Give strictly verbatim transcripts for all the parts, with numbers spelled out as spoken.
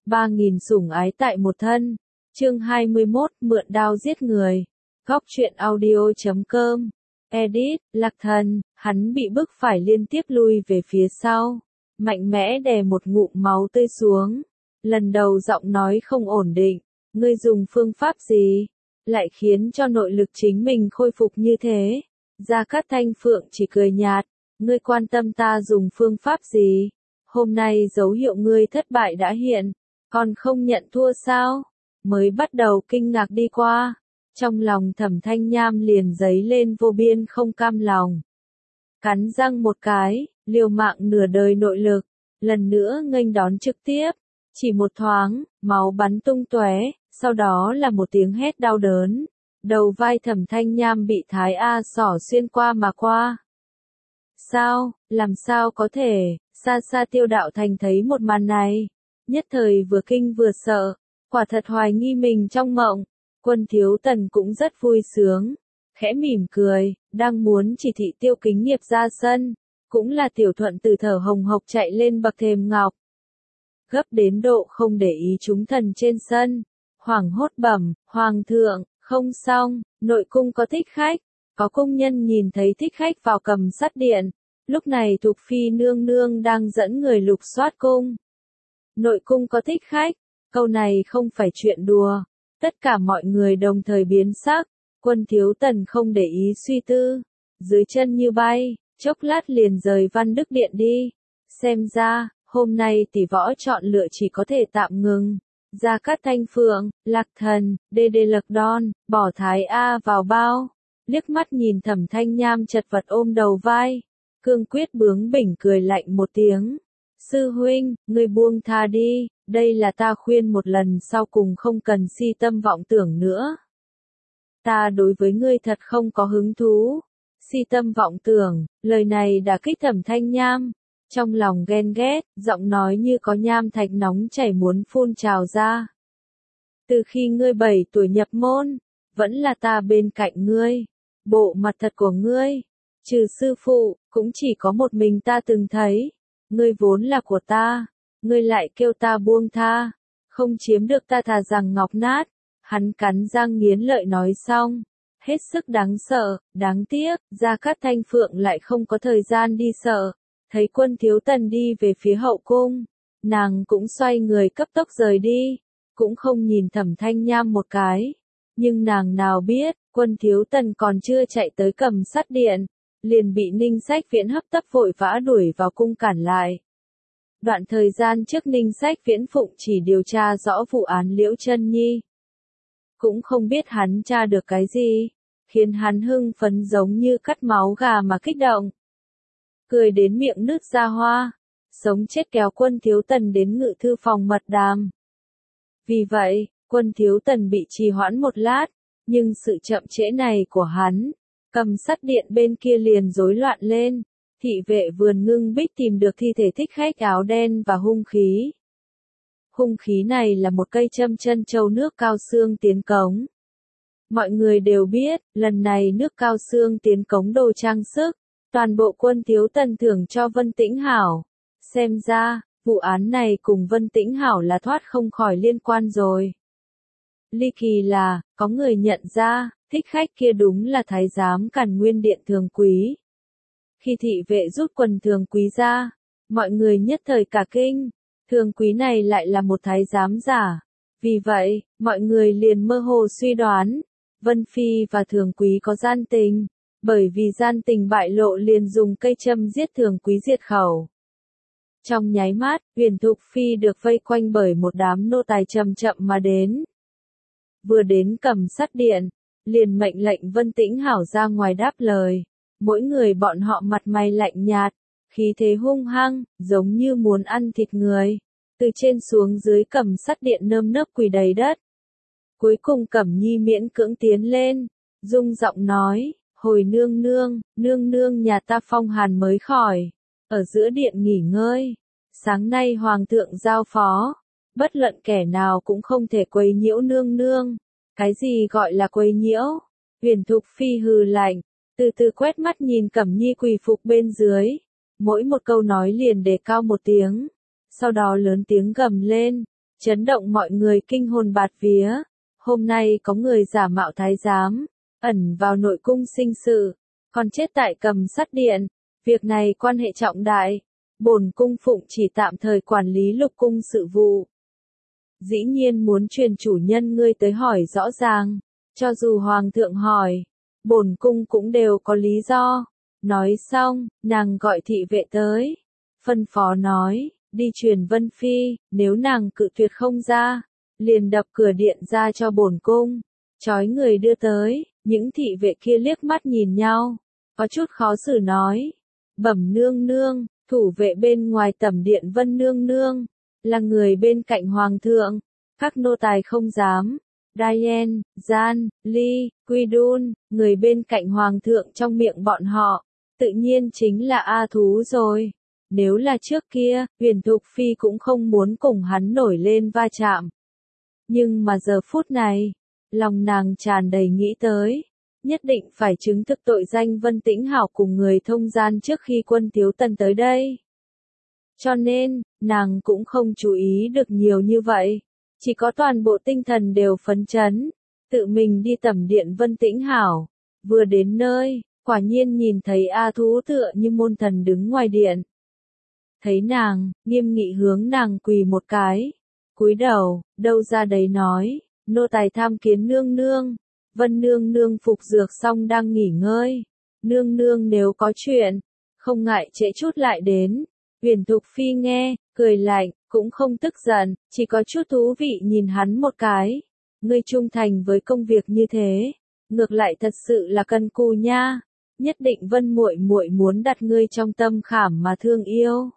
ba nghìn sủng ái tại một thân. Chương hai mươi mốt, mượn đao giết người. Góc truyện audio chấm com. Edit, Lạc Thần, hắn bị bức phải liên tiếp lui về phía sau, mạnh mẽ đè một ngụm máu tươi xuống. Lần đầu giọng nói không ổn định, ngươi dùng phương pháp gì, lại khiến cho nội lực chính mình khôi phục như thế? Gia Cát Thanh Phượng chỉ cười nhạt, ngươi quan tâm ta dùng phương pháp gì? Hôm nay dấu hiệu ngươi thất bại đã hiện, còn không nhận thua sao? Mới bắt đầu kinh ngạc đi qua, trong lòng Thẩm Thanh Nham liền dấy lên vô biên không cam lòng. Cắn răng một cái, liều mạng nửa đời nội lực, lần nữa nghênh đón trực tiếp, chỉ một thoáng, máu bắn tung tóe, sau đó là một tiếng hét đau đớn, đầu vai Thẩm Thanh Nham bị Thái A Sỏ xuyên qua mà qua. Sao, làm sao có thể? Xa xa Tiêu Đạo Thành thấy một màn này, nhất thời vừa kinh vừa sợ, quả thật hoài nghi mình trong mộng. Quân Thiếu Tần cũng rất vui sướng, khẽ mỉm cười, đang muốn chỉ thị Tiêu Kính Nghiệp ra sân, cũng là Tiểu Thuận từ thở hồng hộc chạy lên bậc thềm ngọc. Gấp đến độ không để ý chúng thần trên sân, hoảng hốt bẩm, Hoàng thượng, không xong, nội cung có thích khách, có công nhân nhìn thấy thích khách vào Cầm Sắt Điện, lúc này Thục Phi nương nương đang dẫn người lục soát cung. Nội cung có thích khách, câu này không phải chuyện đùa. Tất cả mọi người đồng thời biến sắc, Quân Thiếu Tần không để ý suy tư, dưới chân như bay, chốc lát liền rời Văn Đức Điện đi. Xem ra, hôm nay tỷ võ chọn lựa chỉ có thể tạm ngừng. Gia Cát Thanh Phượng, Lạc Thần, Đê Đê Lật Đon, bỏ Thái A vào bao, liếc mắt nhìn Thẩm Thanh Nham chật vật ôm đầu vai, cương quyết bướng bỉnh cười lạnh một tiếng. Sư huynh, ngươi buông tha đi, đây là ta khuyên một lần sau cùng không cần si tâm vọng tưởng nữa. Ta đối với ngươi thật không có hứng thú. Si tâm vọng tưởng, lời này đã kích Thẩm Thanh Nham, trong lòng ghen ghét, giọng nói như có nham thạch nóng chảy muốn phun trào ra. Từ khi ngươi bảy tuổi nhập môn, vẫn là ta bên cạnh ngươi, bộ mặt thật của ngươi, trừ sư phụ, cũng chỉ có một mình ta từng thấy. Ngươi vốn là của ta, ngươi lại kêu ta buông tha, không chiếm được ta thà rằng ngọc nát. Hắn cắn răng nghiến lợi nói xong, hết sức đáng sợ, đáng tiếc, Gia Cát Thanh Phượng lại không có thời gian đi sợ, thấy Quân Thiếu Tần đi về phía hậu cung, nàng cũng xoay người cấp tốc rời đi, cũng không nhìn Thẩm Thanh Nham một cái, nhưng nàng nào biết, Quân Thiếu Tần còn chưa chạy tới Cầm Sắt Điện, liền bị Ninh Sách Viễn hấp tấp vội vã đuổi vào cung cản lại. Đoạn thời gian trước Ninh Sách Viễn phụng chỉ điều tra rõ vụ án Liễu Chân Nhi. Cũng không biết hắn tra được cái gì, khiến hắn hưng phấn giống như cắt máu gà mà kích động. Cười đến miệng nứt ra hoa, sống chết kéo Quân Thiếu Tần đến ngự thư phòng mật đàm. Vì vậy, Quân Thiếu Tần bị trì hoãn một lát, nhưng sự chậm trễ này của hắn, Cầm Sắt Điện bên kia liền rối loạn lên, thị vệ vườn ngưng bích tìm được thi thể thích khách áo đen và hung khí. Hung khí này là một cây châm chân châu nước cao xương tiến cống. Mọi người đều biết, lần này nước cao xương tiến cống đồ trang sức, toàn bộ Quân Thiếu Tần thưởng cho Vân Tĩnh Hảo. Xem ra, vụ án này cùng Vân Tĩnh Hảo là thoát không khỏi liên quan rồi. Ly kỳ là, có người nhận ra, thích khách kia đúng là thái giám Càn Nguyên Điện Thường Quý. Khi thị vệ rút quần Thường Quý ra, mọi người nhất thời cả kinh, Thường Quý này lại là một thái giám giả. Vì vậy, mọi người liền mơ hồ suy đoán, Vân Phi và Thường Quý có gian tình, bởi vì gian tình bại lộ liền dùng cây châm giết Thường Quý diệt khẩu. Trong nháy mắt, Huyền Thục Phi được vây quanh bởi một đám nô tài chậm chậm mà đến. Vừa đến Cầm Sắt Điện, liền mệnh lệnh Vân Tĩnh Hảo ra ngoài đáp lời. Mỗi người bọn họ mặt mày lạnh nhạt, khí thế hung hăng, giống như muốn ăn thịt người. Từ trên xuống dưới Cầm Sắt Điện nơm nớp quỳ đầy đất. Cuối cùng Cẩm Nhi miễn cưỡng tiến lên, rung giọng nói, hồi nương nương, nương nương nhà ta phong hàn mới khỏi, ở giữa điện nghỉ ngơi. Sáng nay Hoàng thượng giao phó, bất luận kẻ nào cũng không thể quấy nhiễu nương nương. Cái gì gọi là quấy nhiễu? Huyền Thục Phi hừ lạnh, từ từ quét mắt nhìn Cẩm Nhi quỳ phục bên dưới. Mỗi một câu nói liền đề cao một tiếng, sau đó lớn tiếng gầm lên, chấn động mọi người kinh hồn bạt vía. Hôm nay có người giả mạo thái giám, ẩn vào nội cung sinh sự, còn chết tại Cầm Sắt Điện. Việc này quan hệ trọng đại, bổn cung phụng chỉ tạm thời quản lý lục cung sự vụ. Dĩ nhiên muốn truyền chủ nhân ngươi tới hỏi rõ ràng, cho dù hoàng thượng hỏi, bổn cung cũng đều có lý do. Nói xong, nàng gọi thị vệ tới, phân phó nói, đi truyền Vân Phi, nếu nàng cự tuyệt không ra, liền đập cửa điện ra cho bổn cung, trói người đưa tới. Những thị vệ kia liếc mắt nhìn nhau, có chút khó xử nói, bẩm nương nương, thủ vệ bên ngoài tẩm điện Vân nương nương, là người bên cạnh hoàng thượng, các nô tài không dám. Diane, Gian, Ly, Quy-đun, người bên cạnh hoàng thượng trong miệng bọn họ, tự nhiên chính là A Thú rồi. Nếu là trước kia, Huyền Thục Phi cũng không muốn cùng hắn nổi lên va chạm. Nhưng mà giờ phút này, lòng nàng tràn đầy nghĩ tới, nhất định phải chứng thực tội danh Vân Tĩnh Hảo cùng người thông gian trước khi Quân Tiếu Tần tới đây. Cho nên, nàng cũng không chú ý được nhiều như vậy, chỉ có toàn bộ tinh thần đều phấn chấn, tự mình đi tẩm điện Vân Tĩnh Hảo. Vừa đến nơi, quả nhiên nhìn thấy A Thú tựa như môn thần đứng ngoài điện. Thấy nàng, nghiêm nghị hướng nàng quỳ một cái, cúi đầu, đâu ra đấy nói, nô tài tham kiến nương nương. Vân nương nương phục dược xong đang nghỉ ngơi, nương nương nếu có chuyện, không ngại trễ chút lại đến. Huyền Thục Phi nghe, cười lạnh, cũng không tức giận, chỉ có chút thú vị nhìn hắn một cái. Ngươi trung thành với công việc như thế, ngược lại thật sự là cần cù nha. Nhất định Vân muội muội muốn đặt ngươi trong tâm khảm mà thương yêu.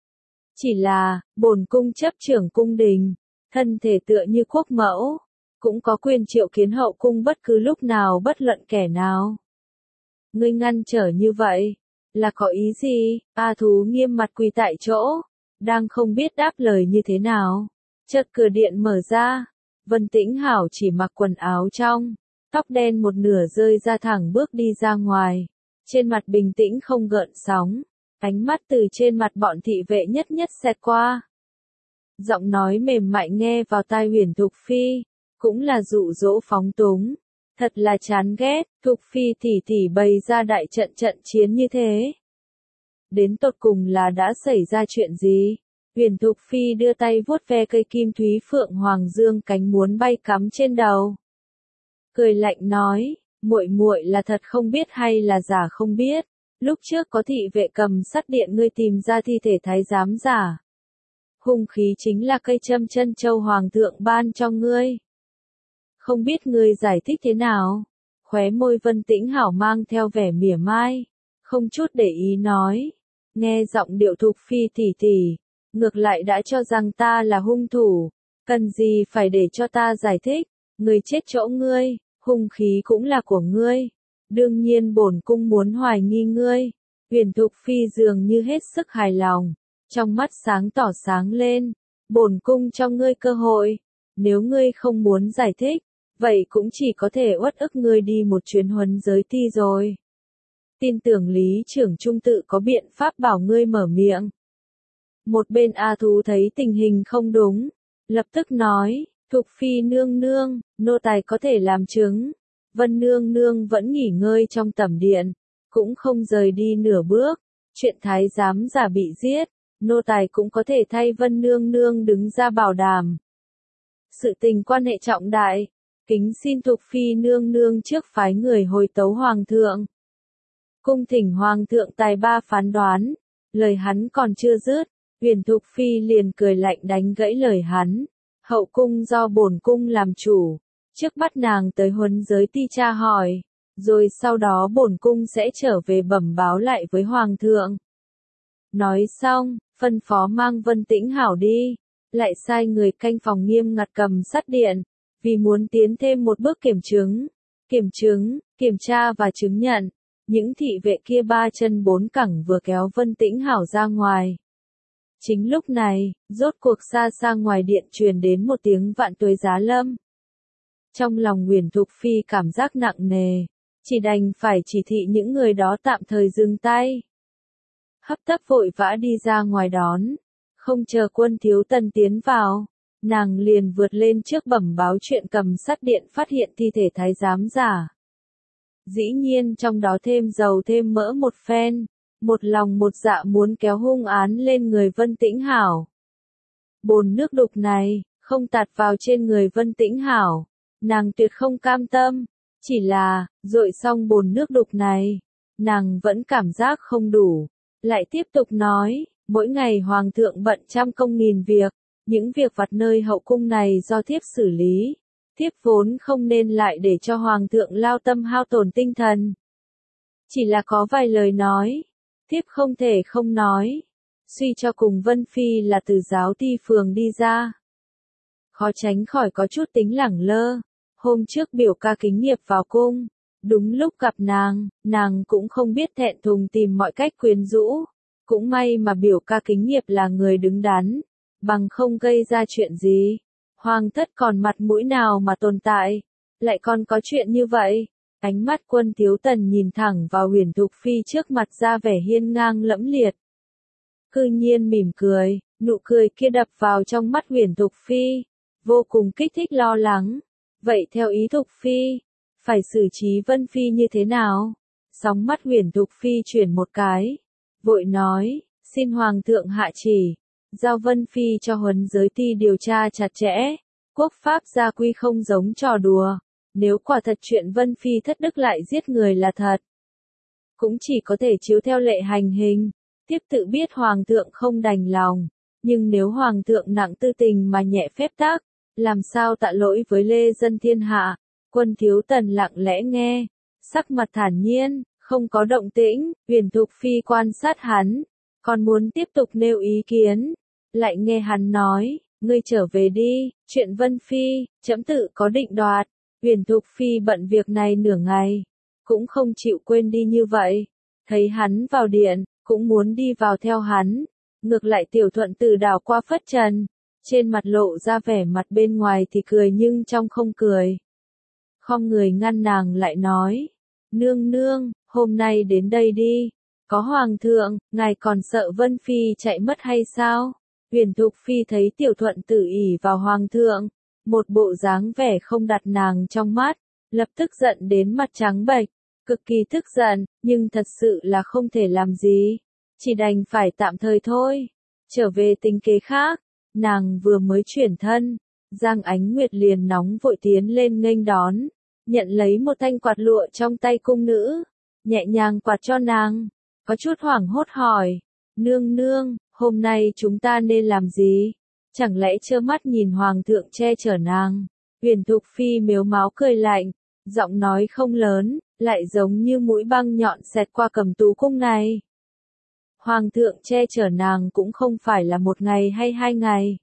Chỉ là, bổn cung chấp trưởng cung đình, thân thể tựa như quốc mẫu, cũng có quyền triệu kiến hậu cung bất cứ lúc nào bất luận kẻ nào. Ngươi ngăn trở như vậy, là có ý gì? A Thú nghiêm mặt quỳ tại chỗ, đang không biết đáp lời như thế nào. Chợt cửa điện mở ra, Vân Tĩnh Hảo chỉ mặc quần áo trong, tóc đen một nửa rơi ra thẳng bước đi ra ngoài, trên mặt bình tĩnh không gợn sóng, ánh mắt từ trên mặt bọn thị vệ nhất nhất xẹt qua. Giọng nói mềm mại nghe vào tai Huyền Thục Phi, cũng là dụ dỗ phóng túng, thật là chán ghét. Thục Phi tỉ tỉ bày ra đại trận trận chiến như thế. Đến tột cùng là đã xảy ra chuyện gì? Huyền Thục Phi đưa tay vuốt ve cây kim thúy phượng hoàng dương cánh muốn bay cắm trên đầu. Cười lạnh nói, muội muội là thật không biết hay là giả không biết. Lúc trước có thị vệ Cầm Sắt Điện ngươi tìm ra thi thể thái giám giả. Hung khí chính là cây châm chân châu hoàng thượng ban cho ngươi. Không biết ngươi giải thích thế nào? Khóe môi Vân Tĩnh Hảo mang theo vẻ mỉa mai, không chút để ý nói. Nghe giọng điệu Thục Phi tỉ tỉ, ngược lại đã cho rằng ta là hung thủ, cần gì phải để cho ta giải thích, người chết chỗ ngươi, hung khí cũng là của ngươi. Đương nhiên bổn cung muốn hoài nghi ngươi. Huyền Thục Phi dường như hết sức hài lòng, trong mắt sáng tỏ sáng lên, bổn cung cho ngươi cơ hội, nếu ngươi không muốn giải thích, vậy cũng chỉ có thể uất ức ngươi đi một chuyến huấn giới ti rồi. Tin tưởng Lý trưởng trung tự có biện pháp bảo ngươi mở miệng. Một bên A Thú thấy tình hình không đúng, lập tức nói, Thục Phi nương nương, nô tài có thể làm chứng. Vân nương nương vẫn nghỉ ngơi trong tẩm điện, cũng không rời đi nửa bước. Chuyện thái giám giả bị giết, nô tài cũng có thể thay Vân nương nương đứng ra bảo đảm. Sự tình quan hệ trọng đại, kính xin Thục Phi nương nương trước phái người hồi tấu hoàng thượng. Cung thỉnh hoàng thượng tài ba phán đoán. Lời hắn còn chưa dứt, Huyền Thục Phi liền cười lạnh đánh gãy lời hắn. Hậu cung do bổn cung làm chủ, trước bắt nàng tới huấn giới ti tra hỏi, rồi sau đó bổn cung sẽ trở về bẩm báo lại với hoàng thượng. Nói xong, phân phó mang Vân Tĩnh Hảo đi, lại sai người canh phòng nghiêm ngặt Cầm Sắt Điện, vì muốn tiến thêm một bước kiểm chứng, kiểm chứng, kiểm tra và chứng nhận. Những thị vệ kia ba chân bốn cẳng vừa kéo Vân Tĩnh Hảo ra ngoài. Chính lúc này, rốt cuộc xa xa ngoài điện truyền đến một tiếng vạn tuế giá lâm. Trong lòng Huyền Thục Phi cảm giác nặng nề, chỉ đành phải chỉ thị những người đó tạm thời dừng tay. Hấp tấp vội vã đi ra ngoài đón, không chờ Quân Thiếu Tần tiến vào, nàng liền vượt lên trước bẩm báo chuyện cầm sắt điện phát hiện thi thể thái giám giả. Dĩ nhiên trong đó thêm dầu thêm mỡ một phen, một lòng một dạ muốn kéo hung án lên người Vân Tĩnh Hảo. Bồn nước đục này, không tạt vào trên người Vân Tĩnh Hảo, nàng tuyệt không cam tâm, chỉ là, dội xong bồn nước đục này, nàng vẫn cảm giác không đủ, lại tiếp tục nói, mỗi ngày hoàng thượng bận trăm công nghìn việc, những việc vặt nơi hậu cung này do thiếp xử lý, thiếp vốn không nên lại để cho hoàng thượng lao tâm hao tổn tinh thần. Chỉ là có vài lời nói, thiếp không thể không nói, suy cho cùng Vân Phi là từ giáo ti phường đi ra. Khó tránh khỏi có chút tính lẳng lơ, hôm trước biểu ca Kính Nghiệp vào cung, đúng lúc gặp nàng, nàng cũng không biết thẹn thùng tìm mọi cách quyến rũ, cũng may mà biểu ca Kính Nghiệp là người đứng đắn, bằng không gây ra chuyện gì. Hoàng thất còn mặt mũi nào mà tồn tại, lại còn có chuyện như vậy. Ánh mắt Quân Thiếu Tần nhìn thẳng vào Huyền Thục Phi trước mặt ra vẻ hiên ngang lẫm liệt. Cư nhiên mỉm cười, nụ cười kia đập vào trong mắt Huyền Thục Phi, vô cùng kích thích lo lắng. Vậy theo ý Thục Phi, phải xử trí Vân Phi như thế nào? Sóng mắt Huyền Thục Phi chuyển một cái, vội nói, xin Hoàng thượng hạ chỉ, giao Vân Phi cho huấn giới ti điều tra chặt chẽ, quốc pháp gia quy không giống trò đùa, nếu quả thật chuyện Vân Phi thất đức lại giết người là thật, cũng chỉ có thể chiếu theo lệ hành hình, tiếp tự biết Hoàng thượng không đành lòng, nhưng nếu Hoàng thượng nặng tư tình mà nhẹ phép tắc, làm sao tạ lỗi với lê dân thiên hạ. Quân Thiếu Tần lặng lẽ nghe, sắc mặt thản nhiên, không có động tĩnh. Huyền Thục Phi quan sát hắn, còn muốn tiếp tục nêu ý kiến, lại nghe hắn nói, ngươi trở về đi, chuyện Vân Phi, trẫm tự có định đoạt. Huyền Thục Phi bận việc này nửa ngày, cũng không chịu quên đi như vậy, thấy hắn vào điện, cũng muốn đi vào theo hắn, ngược lại Tiểu Thuận Tử đảo qua phất trần, trên mặt lộ ra vẻ mặt bên ngoài thì cười nhưng trong không cười. Khom người ngăn nàng lại nói, nương nương, hôm nay đến đây đi, có Hoàng thượng, ngài còn sợ Vân Phi chạy mất hay sao? Huyền Thục Phi thấy Tiểu Thuận Tử ỷ vào Hoàng thượng, một bộ dáng vẻ không đặt nàng trong mắt, lập tức giận đến mặt trắng bệch, cực kỳ tức giận, nhưng thật sự là không thể làm gì, chỉ đành phải tạm thời thôi, trở về tính kế khác. Nàng vừa mới chuyển thân, Giang Ánh Nguyệt liền nóng vội tiến lên nghênh đón, nhận lấy một thanh quạt lụa trong tay cung nữ, nhẹ nhàng quạt cho nàng, có chút hoảng hốt hỏi, nương nương, hôm nay chúng ta nên làm gì? Chẳng lẽ trơ mắt nhìn Hoàng thượng che chở nàng? Huyền Thục Phi mếu máo cười lạnh, giọng nói không lớn, lại giống như mũi băng nhọn xẹt qua Cẩm Tú cung này. Hoàng thượng che chở nàng cũng không phải là một ngày hay hai ngày.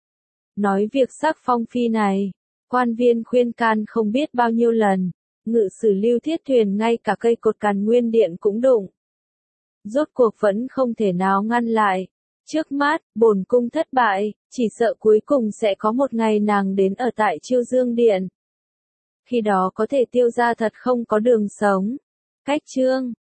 Nói việc sắc phong phi này, quan viên khuyên can không biết bao nhiêu lần, ngự sử Lưu Thiết Thuyền ngay cả cây cột Càn Nguyên Điện cũng đụng. Rốt cuộc vẫn không thể nào ngăn lại. Trước mắt, bổn cung thất bại, chỉ sợ cuối cùng sẽ có một ngày nàng đến ở tại Chiêu Dương Điện. Khi đó có thể Tiêu gia thật không có đường sống. Cách chương